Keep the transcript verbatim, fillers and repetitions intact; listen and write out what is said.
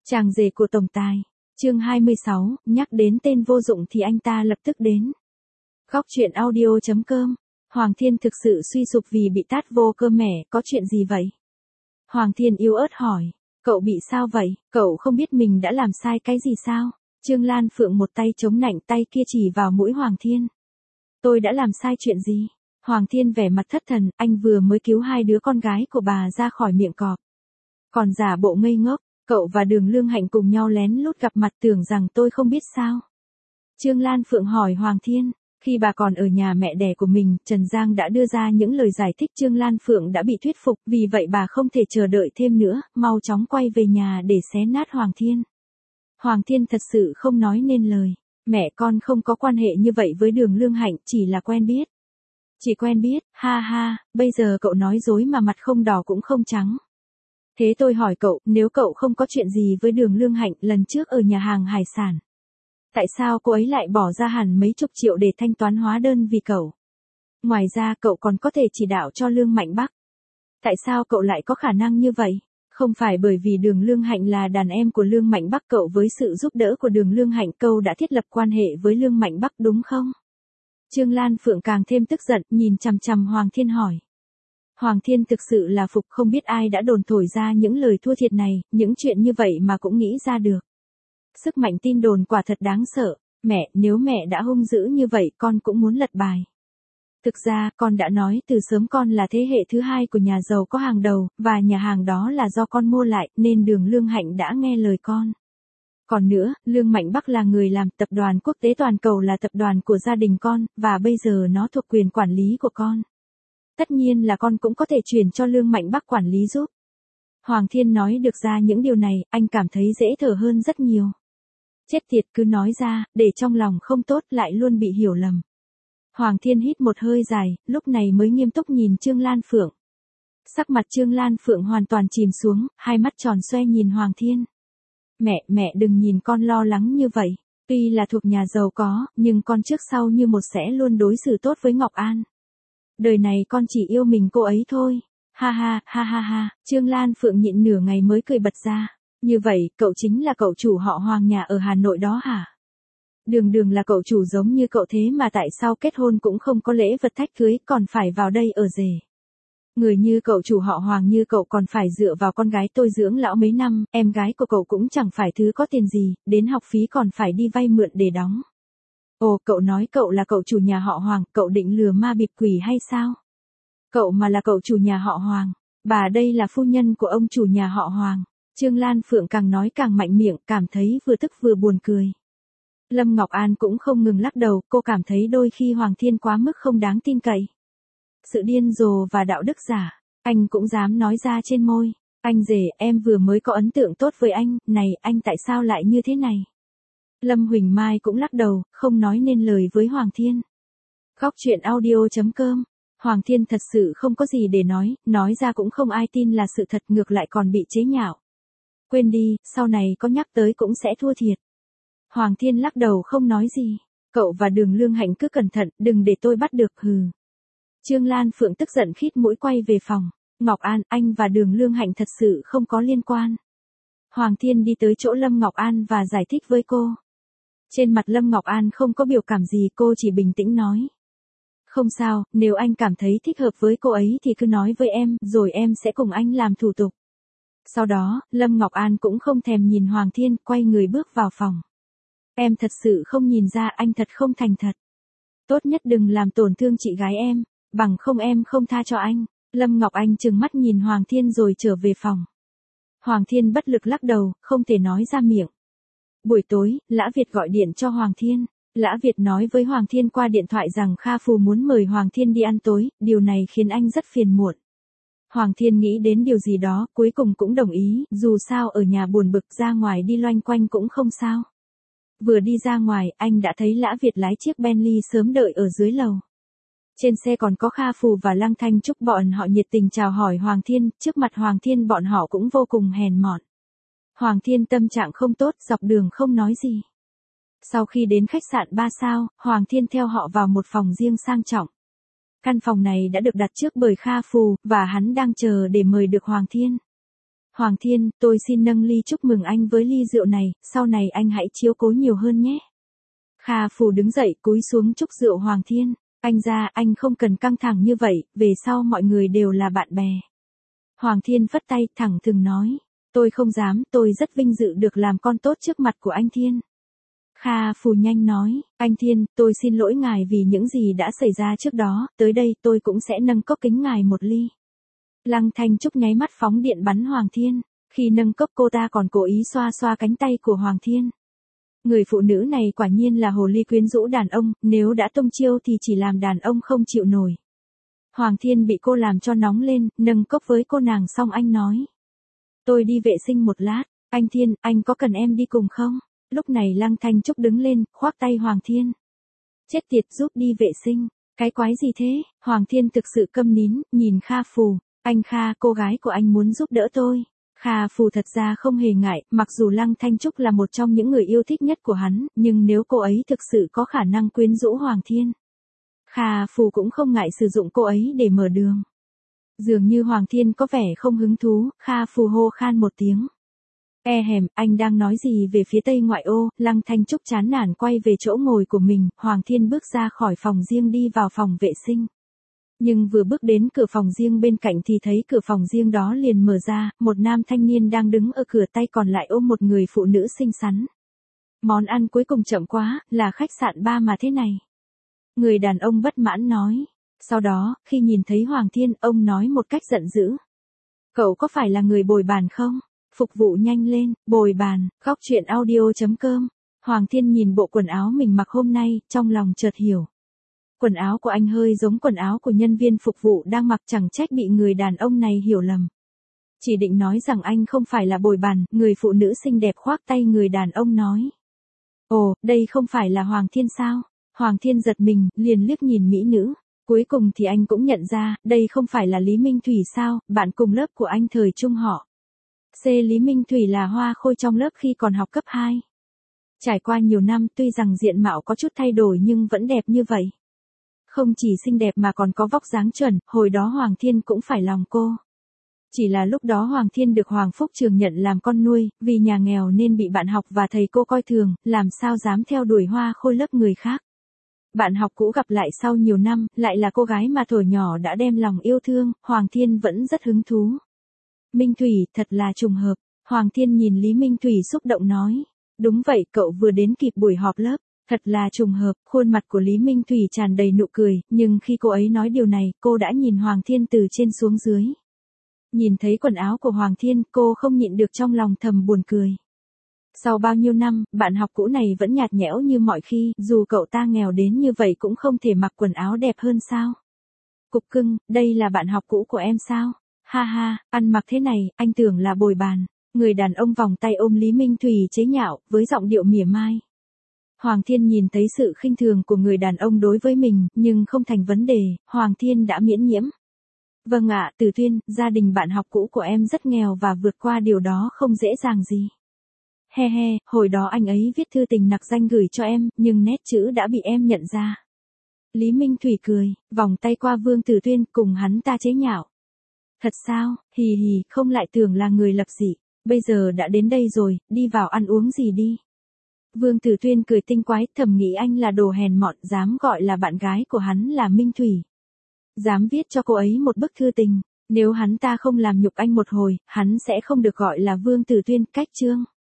Chàng rể của tổng tài. Chương hai mươi sáu, nhắc đến tên vô dụng thì anh ta lập tức đến. Góc truyện audio chấm com. Hoàng Thiên thực sự suy sụp vì bị tát vô cơm mẻ, có chuyện gì vậy? Hoàng Thiên yếu ớt hỏi, cậu bị sao vậy, cậu không biết mình đã làm sai cái gì sao? Trương Lan Phượng một tay chống nạnh, tay kia chỉ vào mũi Hoàng Thiên. Tôi đã làm sai chuyện gì? Hoàng Thiên vẻ mặt thất thần, anh vừa mới cứu hai đứa con gái của bà ra khỏi miệng cọp. Còn giả bộ ngây ngốc, cậu và Đường Lương Hạnh cùng nhau lén lút gặp mặt tưởng rằng tôi không biết sao? Trương Lan Phượng hỏi Hoàng Thiên. Khi bà còn ở nhà mẹ đẻ của mình, Trần Giang đã đưa ra những lời giải thích. Trương Lan Phượng đã bị thuyết phục, vì vậy bà không thể chờ đợi thêm nữa, mau chóng quay về nhà để xé nát Hoàng Thiên. Hoàng Thiên thật sự không nói nên lời. Mẹ con không có quan hệ như vậy với Đường Lương Hạnh, chỉ là quen biết. Chỉ quen biết, ha ha, bây giờ cậu nói dối mà mặt không đỏ cũng không trắng. Thế tôi hỏi cậu, nếu cậu không có chuyện gì với Đường Lương Hạnh lần trước ở nhà hàng hải sản, tại sao cô ấy lại bỏ ra hẳn mấy chục triệu để thanh toán hóa đơn vì cậu? Ngoài ra cậu còn có thể chỉ đạo cho Lương Mạnh Bắc. Tại sao cậu lại có khả năng như vậy? Không phải bởi vì Đường Lương Hạnh là đàn em của Lương Mạnh Bắc, cậu với sự giúp đỡ của Đường Lương Hạnh cậu đã thiết lập quan hệ với Lương Mạnh Bắc đúng không? Trương Lan Phượng càng thêm tức giận, nhìn chằm chằm Hoàng Thiên hỏi. Hoàng Thiên thực sự là phục, không biết ai đã đồn thổi ra những lời thua thiệt này, những chuyện như vậy mà cũng nghĩ ra được. Sức mạnh tin đồn quả thật đáng sợ. Mẹ, nếu mẹ đã hung dữ như vậy con cũng muốn lật bài. Thực ra, con đã nói từ sớm con là thế hệ thứ hai của nhà giàu có hàng đầu, và nhà hàng đó là do con mua lại, nên Đường Lương Hạnh đã nghe lời con. Còn nữa, Lương Mạnh Bắc là người làm, tập đoàn quốc tế toàn cầu là tập đoàn của gia đình con, và bây giờ nó thuộc quyền quản lý của con. Tất nhiên là con cũng có thể chuyển cho Lương Mạnh Bắc quản lý giúp. Hoàng Thiên nói được ra những điều này, anh cảm thấy dễ thở hơn rất nhiều. Chết tiệt, cứ nói ra, để trong lòng không tốt lại luôn bị hiểu lầm. Hoàng Thiên hít một hơi dài, lúc này mới nghiêm túc nhìn Trương Lan Phượng. Sắc mặt Trương Lan Phượng hoàn toàn chìm xuống, hai mắt tròn xoe nhìn Hoàng Thiên. Mẹ, mẹ đừng nhìn con lo lắng như vậy. Tuy là thuộc nhà giàu có, nhưng con trước sau như một sẽ luôn đối xử tốt với Ngọc An. Đời này con chỉ yêu mình cô ấy thôi. Ha ha, ha ha ha, Trương Lan Phượng nhịn nửa ngày mới cười bật ra. Như vậy, cậu chính là cậu chủ họ Hoàng nhà ở Hà Nội đó hả? Đường đường là cậu chủ giống như cậu thế mà tại sao kết hôn cũng không có lễ vật thách cưới, còn phải vào đây ở rể. Người như cậu chủ họ Hoàng như cậu còn phải dựa vào con gái tôi dưỡng lão mấy năm, em gái của cậu cũng chẳng phải thứ có tiền gì, đến học phí còn phải đi vay mượn để đóng. Ồ, cậu nói cậu là cậu chủ nhà họ Hoàng, cậu định lừa ma bịp quỷ hay sao? Cậu mà là cậu chủ nhà họ Hoàng, bà đây là phu nhân của ông chủ nhà họ Hoàng. Trương Lan Phượng càng nói càng mạnh miệng, cảm thấy vừa tức vừa buồn cười. Lâm Ngọc An cũng không ngừng lắc đầu, cô cảm thấy đôi khi Hoàng Thiên quá mức không đáng tin cậy. Sự điên rồ và đạo đức giả, anh cũng dám nói ra trên môi. Anh rể, em vừa mới có ấn tượng tốt với anh, này, anh tại sao lại như thế này? Lâm Huỳnh Mai cũng lắc đầu, không nói nên lời với Hoàng Thiên. Góc truyện audio chấm com. Hoàng Thiên thật sự không có gì để nói, nói ra cũng không ai tin là sự thật, ngược lại còn bị chế nhạo. Quên đi, sau này có nhắc tới cũng sẽ thua thiệt. Hoàng Thiên lắc đầu không nói gì. Cậu và Đường Lương Hạnh cứ cẩn thận, đừng để tôi bắt được, hừ. Trương Lan Phượng tức giận khít mũi quay về phòng. Ngọc An, anh và Đường Lương Hạnh thật sự không có liên quan. Hoàng Thiên đi tới chỗ Lâm Ngọc An và giải thích với cô. Trên mặt Lâm Ngọc An không có biểu cảm gì, cô chỉ bình tĩnh nói. Không sao, nếu anh cảm thấy thích hợp với cô ấy thì cứ nói với em, rồi em sẽ cùng anh làm thủ tục. Sau đó, Lâm Ngọc An cũng không thèm nhìn Hoàng Thiên, quay người bước vào phòng. Em thật sự không nhìn ra anh thật không thành thật. Tốt nhất đừng làm tổn thương chị gái em, bằng không em không tha cho anh. Lâm Ngọc Anh trừng mắt nhìn Hoàng Thiên rồi trở về phòng. Hoàng Thiên bất lực lắc đầu, không thể nói ra miệng. Buổi tối, Lã Việt gọi điện cho Hoàng Thiên. Lã Việt nói với Hoàng Thiên qua điện thoại rằng Kha Phù muốn mời Hoàng Thiên đi ăn tối, điều này khiến anh rất phiền muộn. Hoàng Thiên nghĩ đến điều gì đó, cuối cùng cũng đồng ý, dù sao ở nhà buồn bực, ra ngoài đi loanh quanh cũng không sao. Vừa đi ra ngoài, anh đã thấy Lã Việt lái chiếc Bentley sớm đợi ở dưới lầu. Trên xe còn có Kha Phù và Lăng Thanh Trúc, bọn họ nhiệt tình chào hỏi Hoàng Thiên, trước mặt Hoàng Thiên bọn họ cũng vô cùng hèn mọn. Hoàng Thiên tâm trạng không tốt, dọc đường không nói gì. Sau khi đến khách sạn ba sao, Hoàng Thiên theo họ vào một phòng riêng sang trọng. Căn phòng này đã được đặt trước bởi Kha Phù, và hắn đang chờ để mời được Hoàng Thiên. Hoàng Thiên, tôi xin nâng ly chúc mừng anh với ly rượu này, sau này anh hãy chiếu cố nhiều hơn nhé. Kha Phù đứng dậy cúi xuống chúc rượu Hoàng Thiên. Anh ra, anh không cần căng thẳng như vậy, về sau mọi người đều là bạn bè. Hoàng Thiên phất tay thẳng thừng nói. Tôi không dám, tôi rất vinh dự được làm con tốt trước mặt của anh Thiên. Kha Phù nhanh nói, anh Thiên, tôi xin lỗi ngài vì những gì đã xảy ra trước đó, tới đây tôi cũng sẽ nâng cốc kính ngài một ly. Lăng Thanh Trúc nháy mắt phóng điện bắn Hoàng Thiên, khi nâng cốc cô ta còn cố ý xoa xoa cánh tay của Hoàng Thiên. Người phụ nữ này quả nhiên là hồ ly quyến rũ đàn ông, nếu đã tung chiêu thì chỉ làm đàn ông không chịu nổi. Hoàng Thiên bị cô làm cho nóng lên, nâng cốc với cô nàng xong anh nói. Tôi đi vệ sinh một lát, anh Thiên, anh có cần em đi cùng không? Lúc này Lăng Thanh Trúc đứng lên, khoác tay Hoàng Thiên. Chết tiệt, giúp đi vệ sinh, cái quái gì thế? Hoàng Thiên thực sự câm nín, nhìn Kha Phù. Anh Kha, cô gái của anh muốn giúp đỡ tôi. Kha Phù thật ra không hề ngại, mặc dù Lăng Thanh Trúc là một trong những người yêu thích nhất của hắn, nhưng nếu cô ấy thực sự có khả năng quyến rũ Hoàng Thiên, Kha Phù cũng không ngại sử dụng cô ấy để mở đường. Dường như Hoàng Thiên có vẻ không hứng thú, Kha Phù hô khan một tiếng. E hèm, anh đang nói gì về phía tây ngoại ô? Lăng Thanh Trúc chán nản quay về chỗ ngồi của mình, Hoàng Thiên bước ra khỏi phòng riêng đi vào phòng vệ sinh. Nhưng vừa bước đến cửa phòng riêng bên cạnh thì thấy cửa phòng riêng đó liền mở ra, một nam thanh niên đang đứng ở cửa tay còn lại ôm một người phụ nữ xinh xắn. Món ăn cuối cùng chậm quá, là khách sạn ba mà thế này. Người đàn ông bất mãn nói. Sau đó, khi nhìn thấy Hoàng Thiên, ông nói một cách giận dữ. Cậu có phải là người bồi bàn không? Phục vụ nhanh lên, bồi bàn, góc truyện audio chấm com. Hoàng Thiên nhìn bộ quần áo mình mặc hôm nay, trong lòng chợt hiểu. Quần áo của anh hơi giống quần áo của nhân viên phục vụ đang mặc, chẳng trách bị người đàn ông này hiểu lầm. Chỉ định nói rằng anh không phải là bồi bàn, người phụ nữ xinh đẹp khoác tay người đàn ông nói. Ồ, đây không phải là Hoàng Thiên sao? Hoàng Thiên giật mình, liền liếc nhìn mỹ nữ. Cuối cùng thì anh cũng nhận ra, đây không phải là Lý Minh Thủy sao, bạn cùng lớp của anh thời trung họ. C. Lý Minh Thủy là hoa khôi trong lớp khi còn học cấp hai. Trải qua nhiều năm, tuy rằng diện mạo có chút thay đổi nhưng vẫn đẹp như vậy. Không chỉ xinh đẹp mà còn có vóc dáng chuẩn, hồi đó Hoàng Thiên cũng phải lòng cô. Chỉ là lúc đó Hoàng Thiên được Hoàng Phúc Trường nhận làm con nuôi, vì nhà nghèo nên bị bạn học và thầy cô coi thường, làm sao dám theo đuổi hoa khôi lớp người khác. Bạn học cũ gặp lại sau nhiều năm, lại là cô gái mà thuở nhỏ đã đem lòng yêu thương, Hoàng Thiên vẫn rất hứng thú. Minh Thủy, thật là trùng hợp. Hoàng Thiên nhìn Lý Minh Thủy xúc động nói. Đúng vậy, cậu vừa đến kịp buổi họp lớp. Thật là trùng hợp, khuôn mặt của Lý Minh Thủy tràn đầy nụ cười, nhưng khi cô ấy nói điều này, cô đã nhìn Hoàng Thiên từ trên xuống dưới. Nhìn thấy quần áo của Hoàng Thiên, cô không nhịn được trong lòng thầm buồn cười. Sau bao nhiêu năm, bạn học cũ này vẫn nhạt nhẽo như mọi khi, dù cậu ta nghèo đến như vậy cũng không thể mặc quần áo đẹp hơn sao. Cục cưng, đây là bạn học cũ của em sao? Ha ha, ăn mặc thế này, anh tưởng là bồi bàn. Người đàn ông vòng tay ôm Lý Minh Thủy chế nhạo, với giọng điệu mỉa mai. Hoàng Thiên nhìn thấy sự khinh thường của người đàn ông đối với mình, nhưng không thành vấn đề, Hoàng Thiên đã miễn nhiễm. Vâng ạ, Từ Tuyên, gia đình bạn học cũ của em rất nghèo và vượt qua điều đó không dễ dàng gì. He he, hồi đó anh ấy viết thư tình nặc danh gửi cho em, nhưng nét chữ đã bị em nhận ra. Lý Minh Thủy cười, vòng tay qua Vương Tử Tuyên cùng hắn ta chế nhạo. Thật sao, hì hì, không lại tưởng là người lập dị, bây giờ đã đến đây rồi, đi vào ăn uống gì đi. Vương Tử Tuyên cười tinh quái, thầm nghĩ anh là đồ hèn mọn, dám gọi là bạn gái của hắn là Minh Thủy. Dám viết cho cô ấy một bức thư tình, nếu hắn ta không làm nhục anh một hồi, hắn sẽ không được gọi là Vương Tử Tuyên. Cách chương